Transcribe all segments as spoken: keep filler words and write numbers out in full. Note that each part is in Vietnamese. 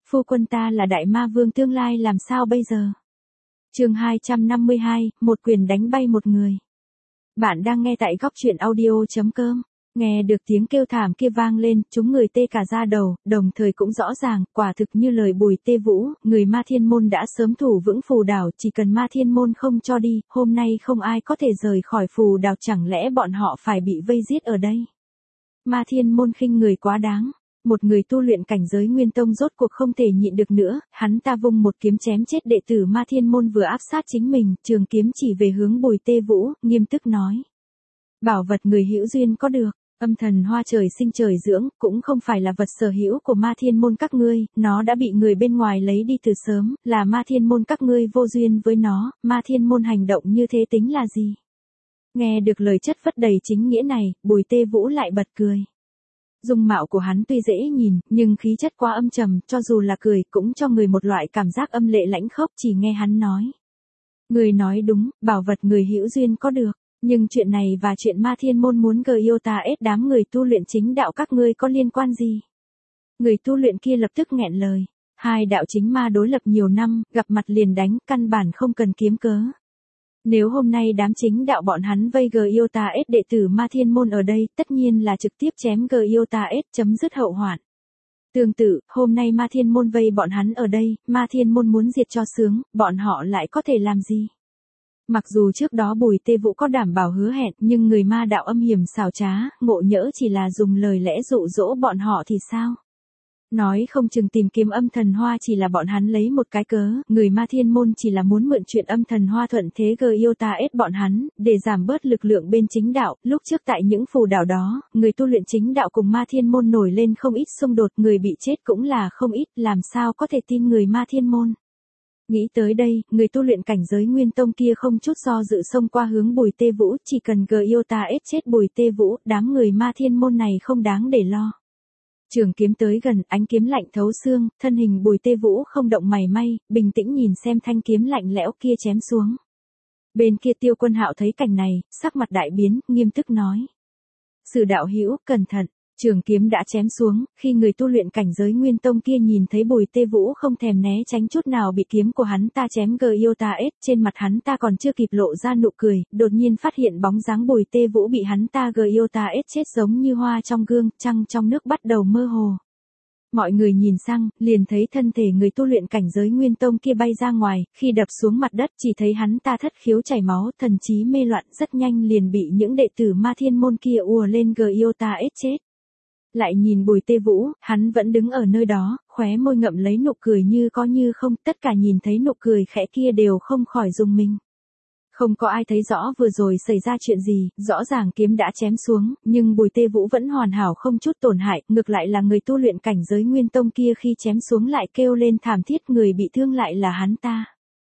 phu quân ta là đại ma vương tương lai làm sao bây giờ? Chương hai trăm năm mươi hai, một quyền đánh bay một người. Bạn đang nghe tại góc truyện audio chấm com. Nghe được tiếng kêu thảm kia vang lên, chúng người tê cả da đầu, đồng thời cũng rõ ràng, quả thực như lời Bùi Tê Vũ, người Ma Thiên Môn đã sớm thủ vững phù đảo, chỉ cần Ma Thiên Môn không cho đi, hôm nay không ai có thể rời khỏi phù đảo, chẳng lẽ bọn họ phải bị vây giết ở đây? Ma Thiên Môn khinh người quá đáng. Một người tu luyện cảnh giới nguyên tông rốt cuộc không thể nhịn được nữa, hắn ta vung một kiếm chém chết đệ tử Ma Thiên Môn vừa áp sát chính mình, trường kiếm chỉ về hướng Bùi Tê Vũ, nghiêm túc nói. Bảo vật người hữu duyên có được, âm thần hoa trời sinh trời dưỡng, cũng không phải là vật sở hữu của Ma Thiên Môn các ngươi, nó đã bị người bên ngoài lấy đi từ sớm, là Ma Thiên Môn các ngươi vô duyên với nó, Ma Thiên Môn hành động như thế tính là gì? Nghe được lời chất vất đầy chính nghĩa này, Bùi Tê Vũ lại bật cười. Dung mạo của hắn tuy dễ nhìn, nhưng khí chất quá âm trầm, cho dù là cười cũng cho người một loại cảm giác âm lệ lãnh khốc, chỉ nghe hắn nói. Người nói đúng, bảo vật người hữu duyên có được, nhưng chuyện này và chuyện Ma Thiên Môn muốn gờ yêu ta ết đám người tu luyện chính đạo các ngươi có liên quan gì? Người tu luyện kia lập tức nghẹn lời. Hai đạo chính ma đối lập nhiều năm, gặp mặt liền đánh, căn bản không cần kiếm cớ. Nếu hôm nay đám chính đạo bọn hắn vây G I O T A S đệ tử Ma Thiên Môn ở đây, tất nhiên là trực tiếp chém G I O T A S, chấm dứt hậu hoạn. Tương tự, hôm nay Ma Thiên Môn vây bọn hắn ở đây, Ma Thiên Môn muốn diệt cho sướng, bọn họ lại có thể làm gì? Mặc dù trước đó Bùi Tê Vũ có đảm bảo hứa hẹn, nhưng người ma đạo âm hiểm xảo trá, ngộ nhỡ chỉ là dùng lời lẽ dụ dỗ bọn họ thì sao? Nói không chừng tìm kiếm âm thần hoa chỉ là bọn hắn lấy một cái cớ, người Ma Thiên Môn chỉ là muốn mượn chuyện âm thần hoa thuận thế G I O T A S bọn hắn, để giảm bớt lực lượng bên chính đạo. Lúc trước tại những phù đảo đó, người tu luyện chính đạo cùng Ma Thiên Môn nổi lên không ít xung đột, người bị chết cũng là không ít, làm sao có thể tin người Ma Thiên Môn. Nghĩ tới đây, người tu luyện cảnh giới nguyên tông kia không chút do dự xông qua hướng Bùi Tê Vũ, chỉ cần G I O T A S chết Bùi Tê Vũ, đám người Ma Thiên Môn này không đáng để lo. Trường kiếm tới gần, ánh kiếm lạnh thấu xương, thân hình Bùi Tê Vũ không động mảy may, bình tĩnh nhìn xem thanh kiếm lạnh lẽo kia chém xuống. Bên kia Tiêu Quân Hạo thấy cảnh này, sắc mặt đại biến, nghiêm túc nói. Sử đạo hữu, cẩn thận. Trường kiếm đã chém xuống, khi người tu luyện cảnh giới nguyên tông kia nhìn thấy Bùi Tê Vũ không thèm né tránh chút nào bị kiếm của hắn ta chém G I O T A S, trên mặt hắn ta còn chưa kịp lộ ra nụ cười, đột nhiên phát hiện bóng dáng Bùi Tê Vũ bị hắn ta G I O T A S chết giống như hoa trong gương, trăng trong nước bắt đầu mơ hồ. Mọi người nhìn sang, liền thấy thân thể người tu luyện cảnh giới nguyên tông kia bay ra ngoài, khi đập xuống mặt đất chỉ thấy hắn ta thất khiếu chảy máu, thần trí mê loạn, rất nhanh liền bị những đệ tử Ma Thiên Môn kia ùa lên G I O T A S chết. Lại nhìn Bùi Tê Vũ, hắn vẫn đứng ở nơi đó, khóe môi ngậm lấy nụ cười như có như không, tất cả nhìn thấy nụ cười khẽ kia đều không khỏi rùng mình. Không có ai thấy rõ vừa rồi xảy ra chuyện gì, rõ ràng kiếm đã chém xuống, nhưng Bùi Tê Vũ vẫn hoàn hảo không chút tổn hại, ngược lại là người tu luyện cảnh giới nguyên tông kia khi chém xuống lại kêu lên thảm thiết, người bị thương lại là hắn ta.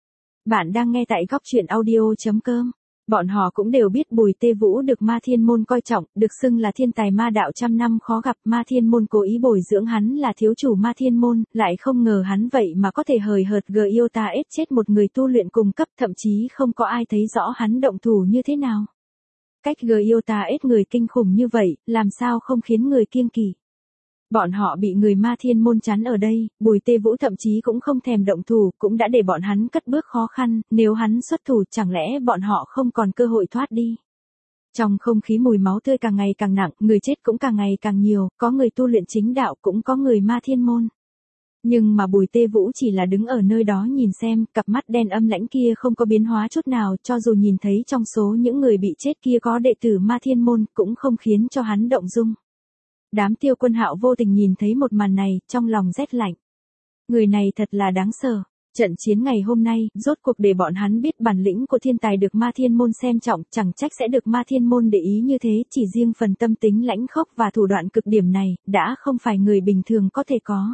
Bạn đang nghe tại góc truyện audio chấm com. Bọn họ cũng đều biết Bùi Tê Vũ được Ma Thiên Môn coi trọng, được xưng là thiên tài ma đạo trăm năm khó gặp, Ma Thiên Môn cố ý bồi dưỡng hắn là thiếu chủ Ma Thiên Môn, lại không ngờ hắn vậy mà có thể hời hợt G I O T A S chết một người tu luyện cùng cấp, thậm chí không có ai thấy rõ hắn động thủ như thế nào. Cách G I O T A S người kinh khủng như vậy, làm sao không khiến người kiêng kỵ. Bọn họ bị người Ma Thiên Môn chắn ở đây, Bùi Tê Vũ thậm chí cũng không thèm động thủ, cũng đã để bọn hắn cất bước khó khăn, nếu hắn xuất thủ chẳng lẽ bọn họ không còn cơ hội thoát đi. Trong không khí mùi máu tươi càng ngày càng nặng, người chết cũng càng ngày càng nhiều, có người tu luyện chính đạo cũng có người Ma Thiên Môn. Nhưng mà Bùi Tê Vũ chỉ là đứng ở nơi đó nhìn xem, cặp mắt đen âm lãnh kia không có biến hóa chút nào, cho dù nhìn thấy trong số những người bị chết kia có đệ tử Ma Thiên Môn, cũng không khiến cho hắn động dung. Đám Tiêu Quân Hạo vô tình nhìn thấy một màn này, trong lòng rét lạnh. Người này thật là đáng sợ. Trận chiến ngày hôm nay, rốt cuộc để bọn hắn biết bản lĩnh của thiên tài được Ma Thiên Môn xem trọng, chẳng trách sẽ được Ma Thiên Môn để ý như thế, chỉ riêng phần tâm tính lãnh khốc và thủ đoạn cực điểm này, đã không phải người bình thường có thể có.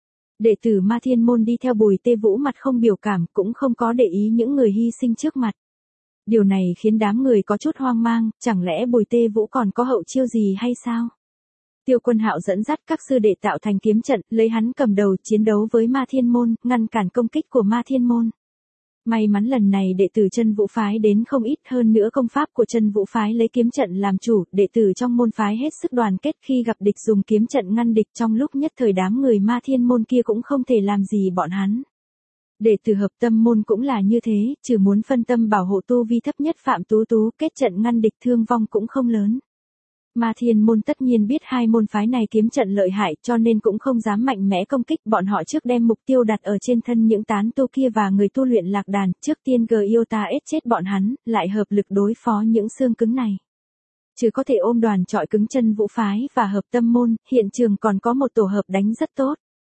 Đệ tử Ma Thiên Môn đi theo Bùi Tê Vũ mặt không biểu cảm, cũng không có để ý những người hy sinh trước mặt. Điều này khiến đám người có chút hoang mang, chẳng lẽ Bùi Tê Vũ còn có hậu chiêu gì hay sao? Tiêu Quân Hạo dẫn dắt các sư đệ tạo thành kiếm trận, lấy hắn cầm đầu chiến đấu với Ma Thiên Môn, ngăn cản công kích của Ma Thiên Môn. May mắn lần này đệ tử Chân Vũ phái đến không ít, hơn nữa công pháp của Chân Vũ phái lấy kiếm trận làm chủ, đệ tử trong môn phái hết sức đoàn kết khi gặp địch dùng kiếm trận ngăn địch, trong lúc nhất thời đám người Ma Thiên môn kia cũng không thể làm gì bọn hắn. Đệ tử Hợp Tâm môn cũng là như thế, trừ muốn phân tâm bảo hộ tu vi thấp nhất Phạm Tú Tú, kết trận ngăn địch thương vong cũng không lớn. Ma Thiên môn tất nhiên biết hai môn phái này kiếm trận lợi hại, cho nên cũng không dám mạnh mẽ công kích, bọn họ trước đem mục tiêu đặt ở trên thân những tán tu kia và người tu luyện lạc đàn, trước tiên gờ yêu ta ết chết bọn hắn, lại hợp lực đối phó những xương cứng này. Chứ có thể ôm đoàn trọi cứng Chân Vũ phái và Hợp Tâm môn, hiện trường còn có một tổ hợp đánh rất tốt.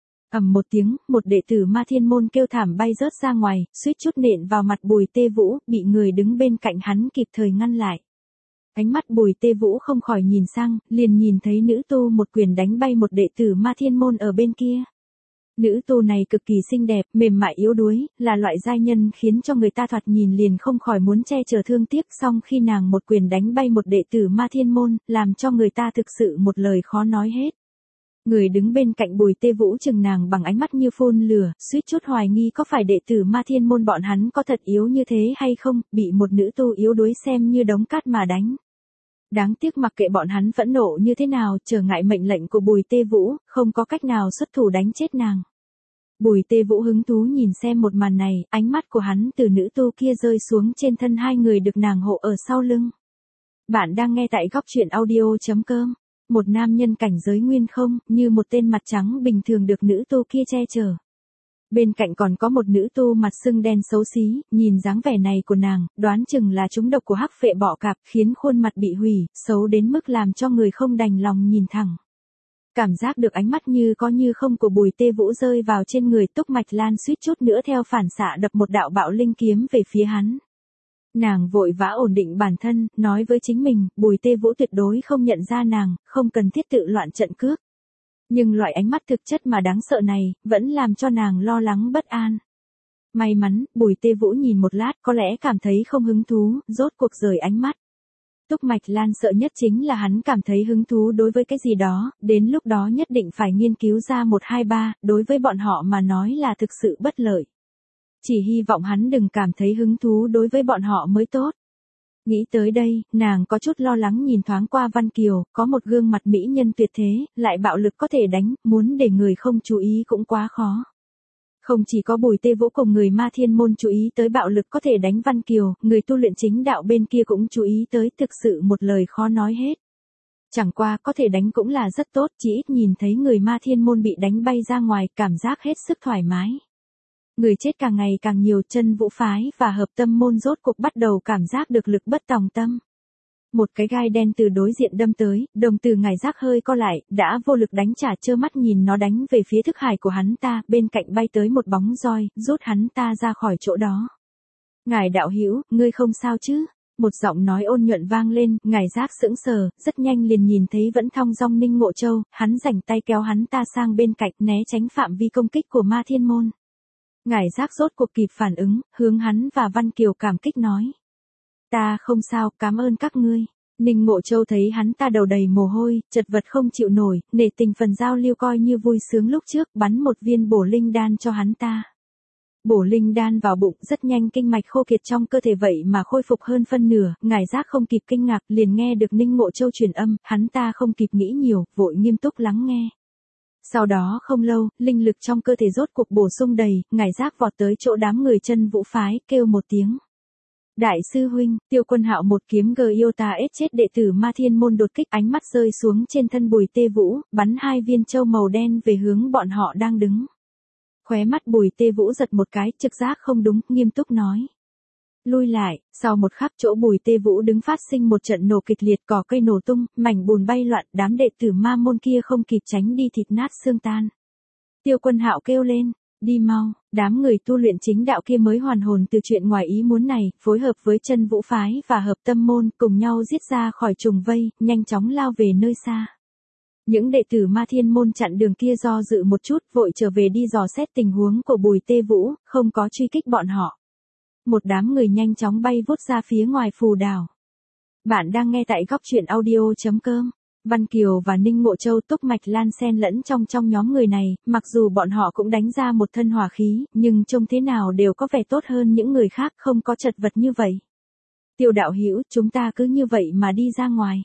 Ầm một tiếng, một đệ tử Ma Thiên môn kêu thảm bay rớt ra ngoài, suýt chút nện vào mặt Bùi Tê Vũ, bị người đứng bên cạnh hắn kịp thời ngăn lại. Ánh mắt Bùi Tê Vũ không khỏi nhìn sang, liền nhìn thấy nữ tu một quyền đánh bay một đệ tử Ma Thiên môn ở bên kia. Nữ tu này cực kỳ xinh đẹp, mềm mại yếu đuối, là loại giai nhân khiến cho người ta thoạt nhìn liền không khỏi muốn che chở thương tiếc, song khi nàng một quyền đánh bay một đệ tử Ma Thiên môn, làm cho người ta thực sự một lời khó nói hết. Người đứng bên cạnh Bùi Tê Vũ chừng nàng bằng ánh mắt như phun lửa, suýt chút hoài nghi có phải đệ tử Ma Thiên môn bọn hắn có thật yếu như thế hay không, bị một nữ tu yếu đuối xem như đống cát mà đánh. Đáng tiếc mặc kệ bọn hắn phẫn nộ như thế nào, trở ngại mệnh lệnh của Bùi Tê Vũ, không có cách nào xuất thủ đánh chết nàng. Bùi Tê Vũ hứng thú nhìn xem một màn này, ánh mắt của hắn từ nữ tu kia rơi xuống trên thân hai người được nàng hộ ở sau lưng. Bạn đang nghe tại góc truyện audio chấm com. Một nam nhân cảnh giới nguyên không, như một tên mặt trắng bình thường được nữ tu kia che chở. Bên cạnh còn có một nữ tu mặt sưng đen xấu xí, nhìn dáng vẻ này của nàng, đoán chừng là trúng độc của hắc phệ bọ cạp, khiến khuôn mặt bị hủy, xấu đến mức làm cho người không đành lòng nhìn thẳng. Cảm giác được ánh mắt như có như không của Bùi Tê Vũ rơi vào trên người, Túc Mạch Lan suýt chút nữa theo phản xạ đập một đạo bạo linh kiếm về phía hắn. Nàng vội vã ổn định bản thân, nói với chính mình, Bùi Tê Vũ tuyệt đối không nhận ra nàng, không cần thiết tự loạn trận cước. Nhưng loại ánh mắt thực chất mà đáng sợ này, vẫn làm cho nàng lo lắng bất an. May mắn, Bùi Tê Vũ nhìn một lát có lẽ cảm thấy không hứng thú, rốt cuộc rời ánh mắt. Túc Mạch Lan sợ nhất chính là hắn cảm thấy hứng thú đối với cái gì đó, đến lúc đó nhất định phải nghiên cứu ra một hai ba, đối với bọn họ mà nói là thực sự bất lợi. Chỉ hy vọng hắn đừng cảm thấy hứng thú đối với bọn họ mới tốt. Nghĩ tới đây, nàng có chút lo lắng nhìn thoáng qua Văn Kiều, có một gương mặt mỹ nhân tuyệt thế, lại bạo lực có thể đánh, muốn để người không chú ý cũng quá khó. Không chỉ có Bùi Tê Vũ cùng người Ma Thiên môn chú ý tới bạo lực có thể đánh Văn Kiều, người tu luyện chính đạo bên kia cũng chú ý tới, thực sự một lời khó nói hết. Chẳng qua có thể đánh cũng là rất tốt, chỉ ít nhìn thấy người Ma Thiên môn bị đánh bay ra ngoài, cảm giác hết sức thoải mái. Người chết càng ngày càng nhiều, Chân Vũ phái và Hợp Tâm môn rốt cuộc bắt đầu cảm giác được lực bất tòng tâm. Một cái gai đen từ đối diện đâm tới, đồng tử Ngải Giác hơi co lại, đã vô lực đánh trả, trơ mắt nhìn nó đánh về phía thức hải của hắn ta, bên cạnh bay tới một bóng roi, rút hắn ta ra khỏi chỗ đó. Ngải đạo hữu, ngươi không sao chứ? Một giọng nói ôn nhuận vang lên, Ngải Giác sững sờ, rất nhanh liền nhìn thấy vẫn thong dong Ninh Ngộ Châu, hắn rảnh tay kéo hắn ta sang bên cạnh, né tránh phạm vi công kích của Ma Thiên môn. Ngải Giác rốt cuộc kịp phản ứng, hướng hắn và Văn Kiều cảm kích nói. Ta không sao, cảm ơn các ngươi. Ninh Ngộ Châu thấy hắn ta đầu đầy mồ hôi, chật vật không chịu nổi, nể tình phần giao lưu coi như vui sướng lúc trước, bắn một viên bổ linh đan cho hắn ta. Bổ linh đan vào bụng, rất nhanh kinh mạch khô kiệt trong cơ thể vậy mà khôi phục hơn phân nửa, Ngải Giác không kịp kinh ngạc, liền nghe được Ninh Ngộ Châu truyền âm, hắn ta không kịp nghĩ nhiều, vội nghiêm túc lắng nghe. Sau đó không lâu, linh lực trong cơ thể rốt cuộc bổ sung đầy, Ngải Giác vọt tới chỗ đám người Chân Vũ phái, kêu một tiếng. Đại sư huynh, Tiêu Quân Hạo một kiếm gờ yêu ta ết chết đệ tử Ma Thiên môn đột kích, ánh mắt rơi xuống trên thân Bùi Tê Vũ, bắn hai viên châu màu đen về hướng bọn họ đang đứng. Khóe mắt Bùi Tê Vũ giật một cái, trực giác không đúng, nghiêm túc nói. Lui lại, sau một khắc chỗ Bùi Tê Vũ đứng phát sinh một trận nổ kịch liệt, cỏ cây nổ tung, mảnh bùn bay loạn, đám đệ tử ma môn kia không kịp tránh đi thịt nát xương tan. Tiêu Quân Hạo kêu lên, đi mau, đám người tu luyện chính đạo kia mới hoàn hồn từ chuyện ngoài ý muốn này, phối hợp với Chân Vũ phái và Hợp Tâm môn cùng nhau giết ra khỏi trùng vây, nhanh chóng lao về nơi xa. Những đệ tử Ma Thiên môn chặn đường kia do dự một chút, vội trở về đi dò xét tình huống của Bùi Tê Vũ, không có truy kích bọn họ. Một đám người nhanh chóng bay vút ra phía ngoài phù đảo. Bạn đang nghe tại góc truyện audio chấm com. Văn Kiều và Ninh Ngộ Châu Túc Mạch Lan xen lẫn trong trong nhóm người này, mặc dù bọn họ cũng đánh ra một thân hỏa khí, nhưng trông thế nào đều có vẻ tốt hơn những người khác, không có chật vật như vậy. Tiêu đạo hữu, chúng ta cứ như vậy mà đi ra ngoài.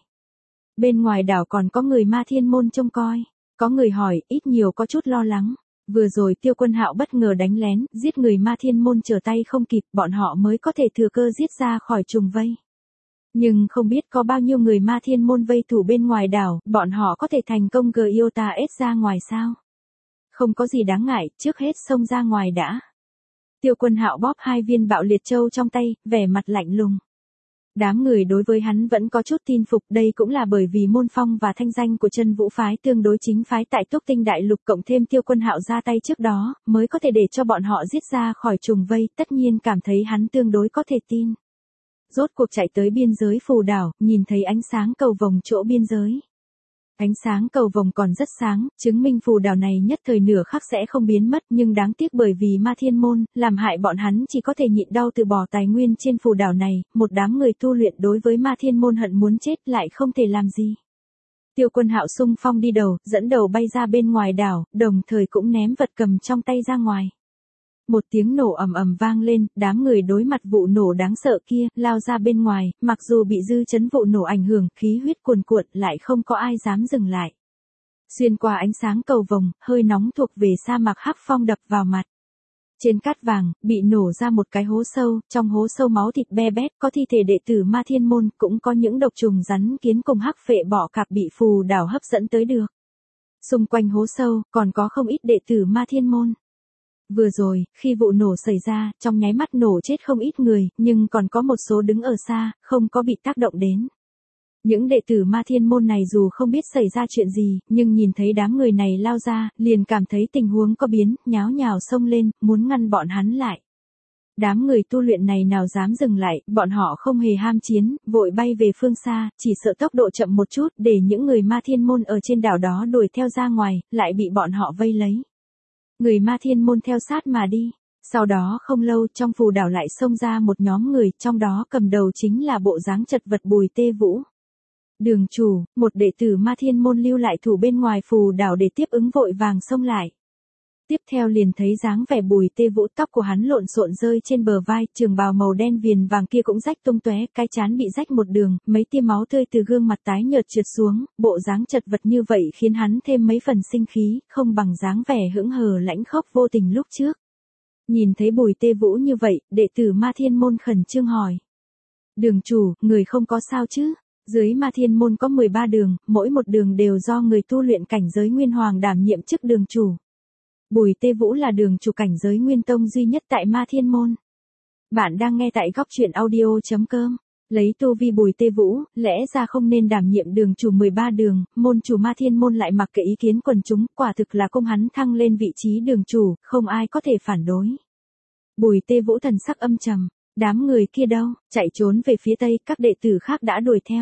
Bên ngoài đảo còn có người Ma Thiên Môn trông coi. Có người hỏi, ít nhiều có chút lo lắng. Vừa rồi Tiêu Quân Hạo bất ngờ đánh lén, giết người Ma Thiên Môn trở tay không kịp, bọn họ mới có thể thừa cơ giết ra khỏi trùng vây. Nhưng không biết có bao nhiêu người Ma Thiên Môn vây thủ bên ngoài đảo, bọn họ có thể thành công gờ yêu ta ết ra ngoài sao? Không có gì đáng ngại, trước hết xông ra ngoài đã. Tiêu Quân Hạo bóp hai viên bạo liệt châu trong tay, vẻ mặt lạnh lùng. Đám người đối với hắn vẫn có chút tin phục, đây cũng là bởi vì môn phong và thanh danh của Chân Vũ phái tương đối chính phái tại Túc Tinh Đại Lục, cộng thêm Tiêu Quân Hạo ra tay trước đó, mới có thể để cho bọn họ giết ra khỏi trùng vây, tất nhiên cảm thấy hắn tương đối có thể tin. Rốt cuộc chạy tới biên giới phù đảo, nhìn thấy ánh sáng cầu vồng chỗ biên giới. Ánh sáng cầu vồng còn rất sáng, chứng minh phù đảo này nhất thời nửa khắc sẽ không biến mất, nhưng đáng tiếc bởi vì Ma Thiên Môn, làm hại bọn hắn chỉ có thể nhịn đau từ bỏ tài nguyên trên phù đảo này, một đám người tu luyện đối với Ma Thiên Môn hận muốn chết lại không thể làm gì. Tiêu Quân Hạo xung phong đi đầu, dẫn đầu bay ra bên ngoài đảo, đồng thời cũng ném vật cầm trong tay ra ngoài. Một tiếng nổ ầm ầm vang lên, đám người đối mặt vụ nổ đáng sợ kia, lao ra bên ngoài, mặc dù bị dư chấn vụ nổ ảnh hưởng, khí huyết cuồn cuộn, lại không có ai dám dừng lại. Xuyên qua ánh sáng cầu vồng, hơi nóng thuộc về sa mạc hắc phong đập vào mặt. Trên cát vàng, bị nổ ra một cái hố sâu, trong hố sâu máu thịt be bét, có thi thể đệ tử Ma Thiên Môn, cũng có những độc trùng rắn kiến cùng hắc phệ bọ cạp bị phù đảo hấp dẫn tới được. Xung quanh hố sâu, còn có không ít đệ tử Ma Thiên Môn. Vừa rồi, khi vụ nổ xảy ra, trong nháy mắt nổ chết không ít người, nhưng còn có một số đứng ở xa, không có bị tác động đến. Những đệ tử Ma Thiên Môn này dù không biết xảy ra chuyện gì, nhưng nhìn thấy đám người này lao ra, liền cảm thấy tình huống có biến, nháo nhào xông lên, muốn ngăn bọn hắn lại. Đám người tu luyện này nào dám dừng lại, bọn họ không hề ham chiến, vội bay về phương xa, chỉ sợ tốc độ chậm một chút, để những người Ma Thiên Môn ở trên đảo đó đuổi theo ra ngoài, lại bị bọn họ vây lấy. Người Ma Thiên Môn theo sát mà đi. Sau đó không lâu, trong phù đảo lại xông ra một nhóm người, trong đó cầm đầu chính là bộ dáng chật vật Bùi Tê Vũ. Đường chủ, một đệ tử Ma Thiên Môn lưu lại thủ bên ngoài phù đảo để tiếp ứng, vội vàng xông lại. Tiếp theo liền thấy dáng vẻ Bùi Tê Vũ, tóc của hắn lộn xộn rơi trên bờ vai, trường bào màu đen viền vàng kia cũng rách tung tóe, cái trán bị rách một đường, mấy tia máu tươi từ gương mặt tái nhợt trượt xuống, bộ dáng chật vật như vậy khiến hắn thêm mấy phần sinh khí, không bằng dáng vẻ hững hờ lãnh khốc vô tình lúc trước. Nhìn thấy Bùi Tê Vũ như vậy, đệ tử Ma Thiên Môn khẩn trương hỏi: "Đường chủ, người không có sao chứ?" Dưới Ma Thiên Môn có mười ba đường, mỗi một đường đều do người tu luyện cảnh giới Nguyên Hoàng đảm nhiệm chức đường chủ. Bùi Tê Vũ là đường chủ cảnh giới Nguyên Tông duy nhất tại Ma Thiên Môn. Bạn đang nghe tại góc truyện audio chấm com. Lấy tu vi Bùi Tê Vũ, lẽ ra không nên đảm nhiệm đường chủ mười ba đường, môn chủ Ma Thiên Môn lại mặc kệ ý kiến quần chúng, quả thực là công hắn thăng lên vị trí đường chủ, không ai có thể phản đối. Bùi Tê Vũ thần sắc âm trầm, đám người kia đâu, chạy trốn về phía tây, các đệ tử khác đã đuổi theo.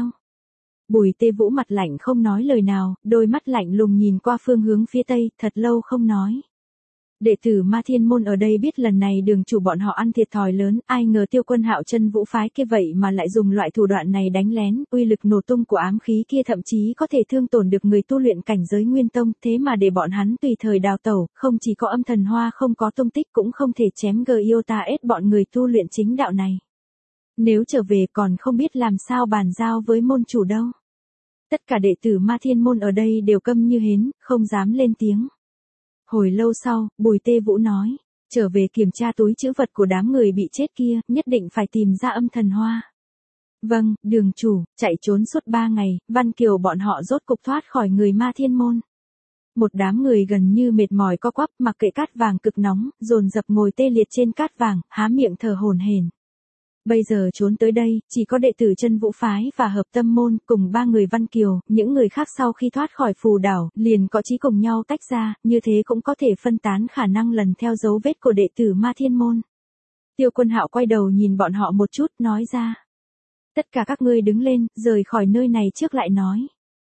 Bùi Tê Vũ mặt lạnh không nói lời nào, đôi mắt lạnh lùng nhìn qua phương hướng phía tây, thật lâu không nói. Đệ tử Ma Thiên Môn ở đây biết lần này đường chủ bọn họ ăn thiệt thòi lớn, ai ngờ Tiêu Quân Hạo Chân Vũ phái kia vậy mà lại dùng loại thủ đoạn này đánh lén, uy lực nổ tung của ám khí kia thậm chí có thể thương tổn được người tu luyện cảnh giới Nguyên Tông, thế mà để bọn hắn tùy thời đào tẩu, không chỉ có Âm Thần Hoa không có tung tích, cũng không thể chém gờ yêu ta ết bọn người tu luyện chính đạo này. Nếu trở về còn không biết làm sao bàn giao với môn chủ đâu. Tất cả đệ tử Ma Thiên Môn ở đây đều câm như hến, không dám lên tiếng. Hồi lâu sau, Bùi Tê Vũ nói: "Trở về kiểm tra túi trữ vật của đám người bị chết kia, nhất định phải tìm ra Âm Thần Hoa." "Vâng, đường chủ." Chạy trốn suốt ba ngày, Văn Kiều bọn họ rốt cục thoát khỏi người Ma Thiên Môn. Một đám người gần như mệt mỏi co quắp, mặc kệ cát vàng cực nóng, dồn dập ngồi tê liệt trên cát vàng, há miệng thở hổn hển. Bây giờ trốn tới đây, chỉ có đệ tử Chân Vũ phái và Hợp Tâm Môn, cùng ba người Văn Kiều, những người khác sau khi thoát khỏi phù đảo, liền có chí cùng nhau tách ra, như thế cũng có thể phân tán khả năng lần theo dấu vết của đệ tử Ma Thiên Môn. Tiêu Quân Hạo quay đầu nhìn bọn họ một chút, nói ra: "Tất cả các ngươi đứng lên, rời khỏi nơi này trước lại nói."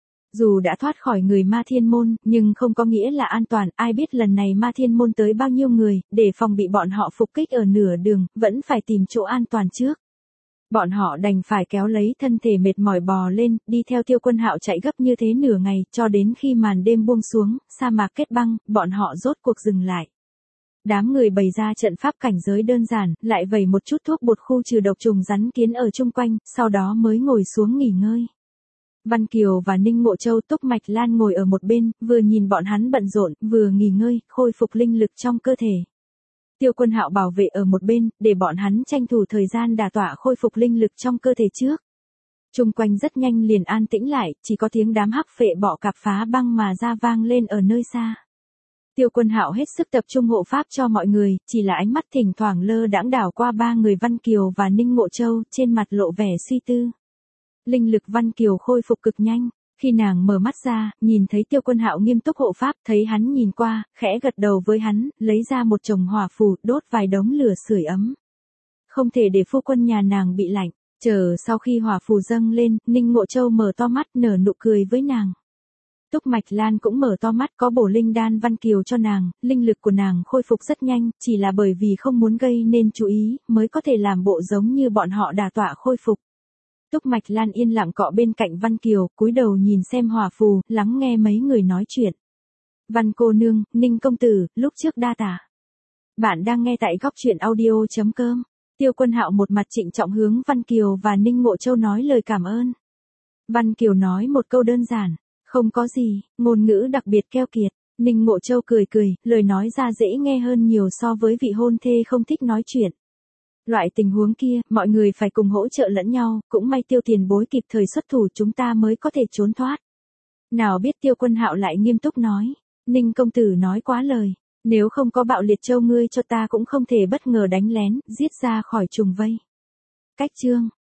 Dù đã thoát khỏi người Ma Thiên Môn, nhưng không có nghĩa là an toàn, ai biết lần này Ma Thiên Môn tới bao nhiêu người, để phòng bị bọn họ phục kích ở nửa đường, vẫn phải tìm chỗ an toàn trước. Bọn họ đành phải kéo lấy thân thể mệt mỏi bò lên, đi theo Tiêu Quân Hạo chạy gấp như thế nửa ngày, cho đến khi màn đêm buông xuống, sa mạc kết băng, bọn họ rốt cuộc dừng lại. Đám người bày ra trận pháp cảnh giới đơn giản, lại vẩy một chút thuốc bột khu trừ độc trùng rắn kiến ở chung quanh, sau đó mới ngồi xuống nghỉ ngơi. Văn Kiều và Ninh Ngộ Châu Túc Mạch Lan ngồi ở một bên, vừa nhìn bọn hắn bận rộn, vừa nghỉ ngơi, khôi phục linh lực trong cơ thể. Tiêu Quân Hạo bảo vệ ở một bên, để bọn hắn tranh thủ thời gian đả tọa khôi phục linh lực trong cơ thể trước. Chung quanh rất nhanh liền an tĩnh lại, chỉ có tiếng đám hắc phệ bọ cạp phá băng mà ra vang lên ở nơi xa. Tiêu Quân Hạo hết sức tập trung hộ pháp cho mọi người, chỉ là ánh mắt thỉnh thoảng lơ đãng đảo qua ba người Văn Kiều và Ninh Ngộ Châu, trên mặt lộ vẻ suy tư. Linh lực Văn Kiều khôi phục cực nhanh, khi nàng mở mắt ra, nhìn thấy Tiêu Quân Hạo nghiêm túc hộ pháp, thấy hắn nhìn qua, khẽ gật đầu với hắn, lấy ra một chồng hỏa phù, đốt vài đống lửa sưởi ấm. Không thể để phu quân nhà nàng bị lạnh, chờ sau khi hỏa phù dâng lên, Ninh Ngộ Châu mở to mắt nở nụ cười với nàng. Túc Mạch Lan cũng mở to mắt, có bổ linh đan Văn Kiều cho nàng, linh lực của nàng khôi phục rất nhanh, chỉ là bởi vì không muốn gây nên chú ý, mới có thể làm bộ giống như bọn họ đả tọa khôi phục. Túc Mạch Lan yên lặng cọ bên cạnh Văn Kiều, cúi đầu nhìn xem hỏa phù, lắng nghe mấy người nói chuyện. Văn cô nương, Ninh công tử, lúc trước đa tạ. Bạn đang nghe tại góc truyện audio chấm com. Tiêu Quân Hạo một mặt trịnh trọng hướng Văn Kiều và Ninh Ngộ Châu nói lời cảm ơn. Văn Kiều nói một câu đơn giản, không có gì, ngôn ngữ đặc biệt keo kiệt. Ninh Ngộ Châu cười cười, lời nói ra dễ nghe hơn nhiều so với vị hôn thê không thích nói chuyện. Loại tình huống kia, mọi người phải cùng hỗ trợ lẫn nhau, cũng may Tiêu tiền bối kịp thời xuất thủ chúng ta mới có thể trốn thoát. Nào biết Tiêu Quân Hạo lại nghiêm túc nói, Ninh công tử nói quá lời, nếu không có Bạo Liệt Châu ngươi cho ta cũng không thể bất ngờ đánh lén, giết ra khỏi trùng vây. Cách chương